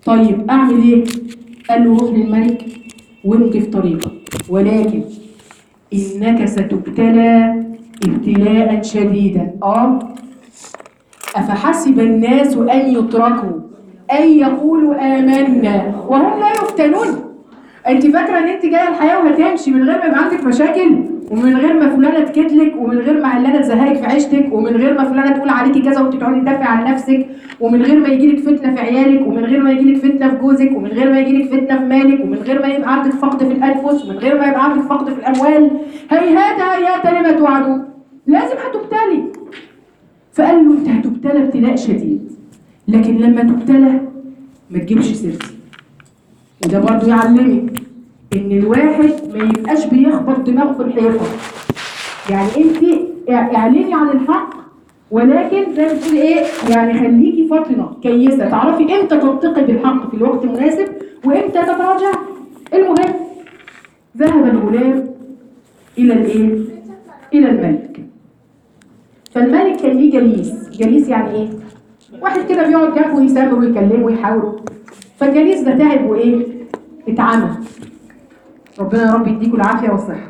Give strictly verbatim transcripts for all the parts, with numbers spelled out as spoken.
طيب اعمل ايه؟ قال له روح للملك وامضي في طريقك، ولكن انك ستبتلى ابتلاء شديدا. اه افحسب الناس ان يتركوا ان يقولوا امنا وهم لا يفتنون. انت فاكره ان انت جايه الحياه وهتمشي من غير ما يبقى عندك مشاكل، ومن غير ما فلانه تكتلك، ومن غير ما علانه تزهقك في عيشتك، ومن غير ما فلانه تقول عليكي كذا وانت تقعدي تدافعي عن نفسك، ومن غير ما يجيلك فتنه في عيالك، ومن غير ما يجيلك فتنه في جوزك، ومن غير ما يجيلك فتنه في مالك، ومن غير ما يبقى عندك فقد في الانفس، ومن غير ما يبقى عندك فقد في الاموال. هيهات هيهات لما توعدون، لازم هتبتلي. فقال له انت هتبتلى ابتلاء شديد، لكن لما تبتلى ما تجيبش سيرتي. وده برضو يعلمك ان الواحد ما يبقاش بيخبط دماغه في الحيطه. يعني انت اعلني عن الحق، ولكن زي ما بتقولي ايه، يعني خليكي فاطنه كيسه، تعرفي امتى تنطقي بالحق في الوقت المناسب وامتى تتراجعي. المهم ذهب الغلام الى الايه؟ الى الملك. فالملك كان ليه جليس. جليس يعني ايه؟ واحد كده بيقعد جنبه يسامره ويكلمه ويحاوره. فالجليس ده تعب وايه؟ اتعمى. ربنا يا رب يديكوا العافيه والصحه.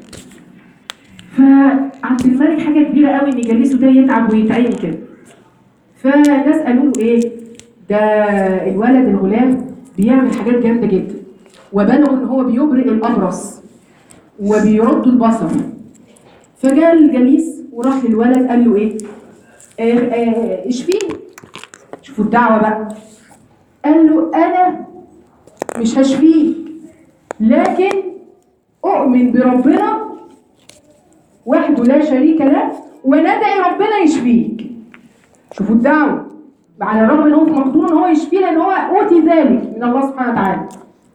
فعند الملك حاجه كبيره قوي ان جليسه ده يتعب ويتعمي كده. فالناس قالوا له ايه؟ ده الولد الغلام بيعمل حاجات جامده جدا، وبلغوا ان هو بيبرئ الابرص وبيرد البصر. فجاء الجليس وراح للولد قال له ايه؟ آه آه اشفيني. شوفوا الدعوه بقى. قال له انا مش هشفيك، لكن اؤمن بربنا وحده لا شريك له وندعي ربنا يشفيك. شوفوا الدعوه، على الرغم ان هو مقدور ان هو يشفيه لان هو اوتي ذلك من الله سبحانه وتعالى.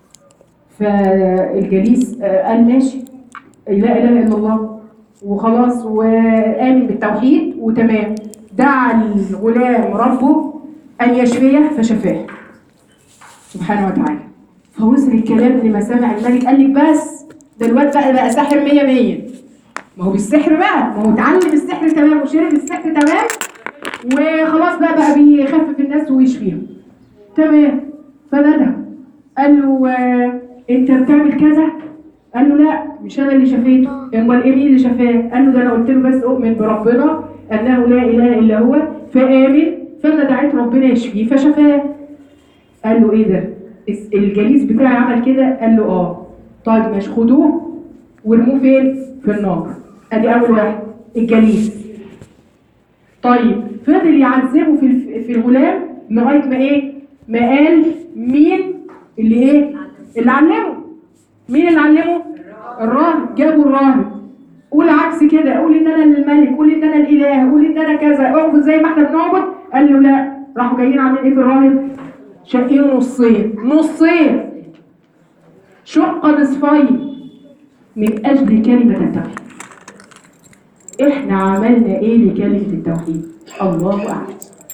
فالجليس قال ماشي، لا اله الا الله وخلاص، وآمن بالتوحيد وتمام. دعا الغلام ربه ان يشفيه فشفاه سبحانه وتعالى. فوصل الكلام لما سمع الملك، قال لك بس ده الواد بقى بقى ساحر مية مية. ما هو بالسحر بقى، ما هو اتعلم السحر تمام وشرب السحر تمام، وخلاص بقى بقى بيخفف الناس ويشفيهم تمام. فندى قال له آه انت بتعمل كذا؟ قال له لا مش انا اللي شفيته. امال ايه مين اللي شفاه؟ قال له ده انا قلت له بس اؤمن بربنا انه لا اله الا هو فامن، فانا دعيت ربنا يشفيه فشفاه. قال له ايه ده؟ الجليس بتاعي عمل كده؟ قال له اه. طيب ماشي، خدوه وارموه فين؟ في النار. ادي اول واحد الجليس. طيب فضل يعذبه في في الغلام لغايه ما ايه؟ ما قال مين اللي ايه؟ اللي علمه. مين اللي علمه؟ الراهب. جابوا الراهب. قول عكس كده، قول ان انا الملك، قول ان انا الاله، قول ان انا كذا، اعبد زي ما احنا بنعبد. قال له لا. راحوا جايين عاملين ايه في الراهب؟ شقينه نصين. نصين شق نصفين من اجل كلمه التوحيد. احنا عملنا ايه لكلمه التوحيد؟ الله اعلم.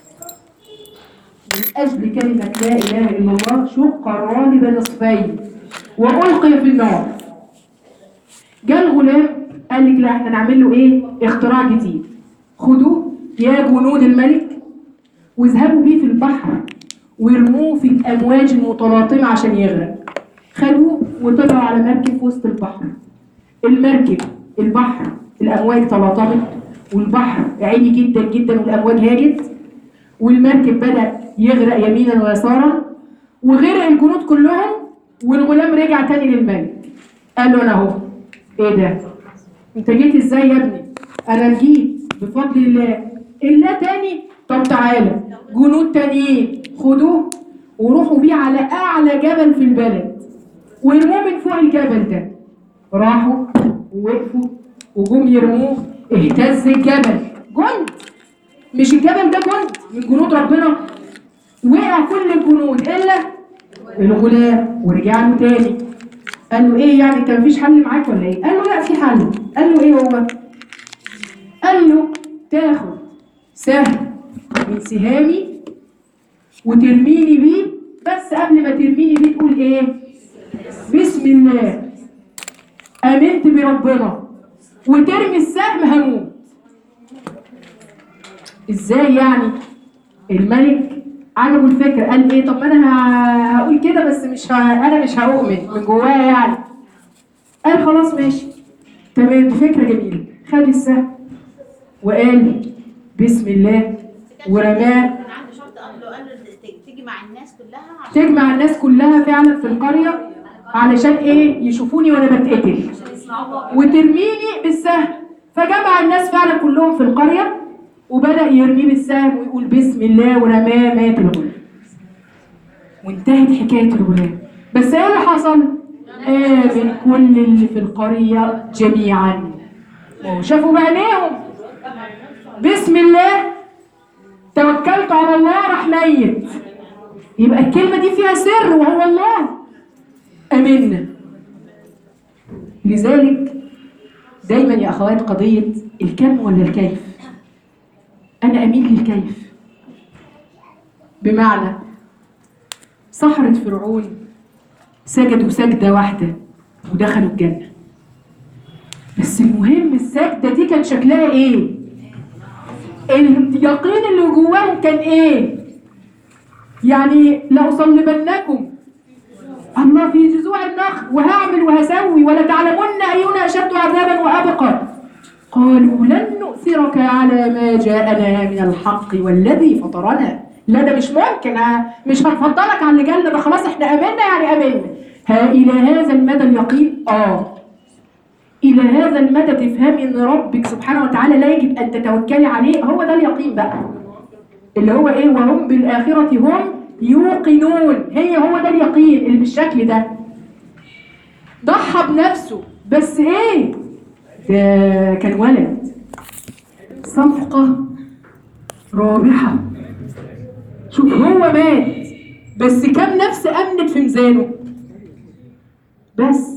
من اجل كلمه لا اله الا الله شق الراهب نصفين والقي في النار. جاء الغلام قال لك لا احنا نعمل له ايه؟ اختراع جديد. خدوه يا جنود الملك واذهبوا بيه في البحر ويرموه في الامواج المتلاطمه عشان يغرق. خدوه وطلعوا على مركب في وسط البحر. المركب البحر الامواج تلاطمت والبحر عالي جدا جدا والامواج هاجت، والمركب بدا يغرق يمينا ويسارا وغرق الجنود كلهم. والغلام رجع تاني للملك قال له انا اهو. ايه ده؟ انت جيت ازاي يا ابني؟ انا جيت بفضل الله. الله تاني؟ طب تعالى جنود تانيين خدوه وروحوا بيه على اعلى جبل في البلد ويرموه من فوق الجبل ده. راحوا ووقفوا وجم يرموه، اهتز الجبل. جند، مش الجبل ده جند من جنود ربنا. وقع كل الجنود الا الغلام ورجع له تاني. قال له ايه يعني انت مفيش حل معاك ولا ايه؟ قال له لا في حل. قال له ايه هو؟ قال له تاخد سهم من سهامي وترميني بيه، بس قبل ما ترميني بيه تقول ايه؟ بسم الله امنت بربنا، وترمي السهم هموت. ازاي يعني؟ الملك عجبه الفكر، قال ايه طب ما انا ه- هقول كده بس مش ه... انا مش هؤمن من جوايا يعني. قال خلاص ماشي تمام دي فكره جميله. خد السهم وقال بسم الله ورماه. كان عنده شرط قبله، قال له ت- تيجي مع الناس كلها عشان تجمع الناس كلها فعلا في القريه علشان ايه؟ يشوفوني وانا بتقتل وترميني بالسهم. فجمع الناس فعلا كلهم في القريه وبدأ يرميه بالسهم ويقول بسم الله ورماه، مات الغلام وانتهت حكاية الغلام. بس ايه اللي حصل؟ آمن كل اللي في القرية جميعا وشافوا بعينيهم بسم الله توكلت على الله راح ميت. يبقى الكلمة دي فيها سر وهو الله. آمنا. لذلك دايما يا أخوات قضية الكم ولا الكيف. أنا أميل للكيف. بمعنى سحرة فرعون سجدوا سجدة واحدة ودخلوا الجنة، بس المهم السجدة دي كان شكلها ايه؟ اليقين اللي جواهم كان ايه؟ يعني لأصلبنكم الله في جذوع النخل وهعمل وهسوي ولا تعلمن أينا أشد عذابا وأبقى. قالوا لن نؤثرك على ما جاءنا من الحق والذي فطرنا. لا ده مش ممكن، مش هنفضلك على اللي جالنا ده، خلاص احنا امنا يعني امنا. ها الى هذا المدى اليقين. اه الى هذا المدى تفهمي ان ربك سبحانه وتعالى لا يجب ان تتوكلي عليه. هو ده اليقين بقى اللي هو ايه؟ وهم بالاخره هم يوقنون. هي هو ده اليقين اللي بالشكل ده. ضحى بنفسه بس ايه؟ ده كان ولد. صفقة رابحة. شوف هو مات بس كم نفس أمنت في ميزانه. بس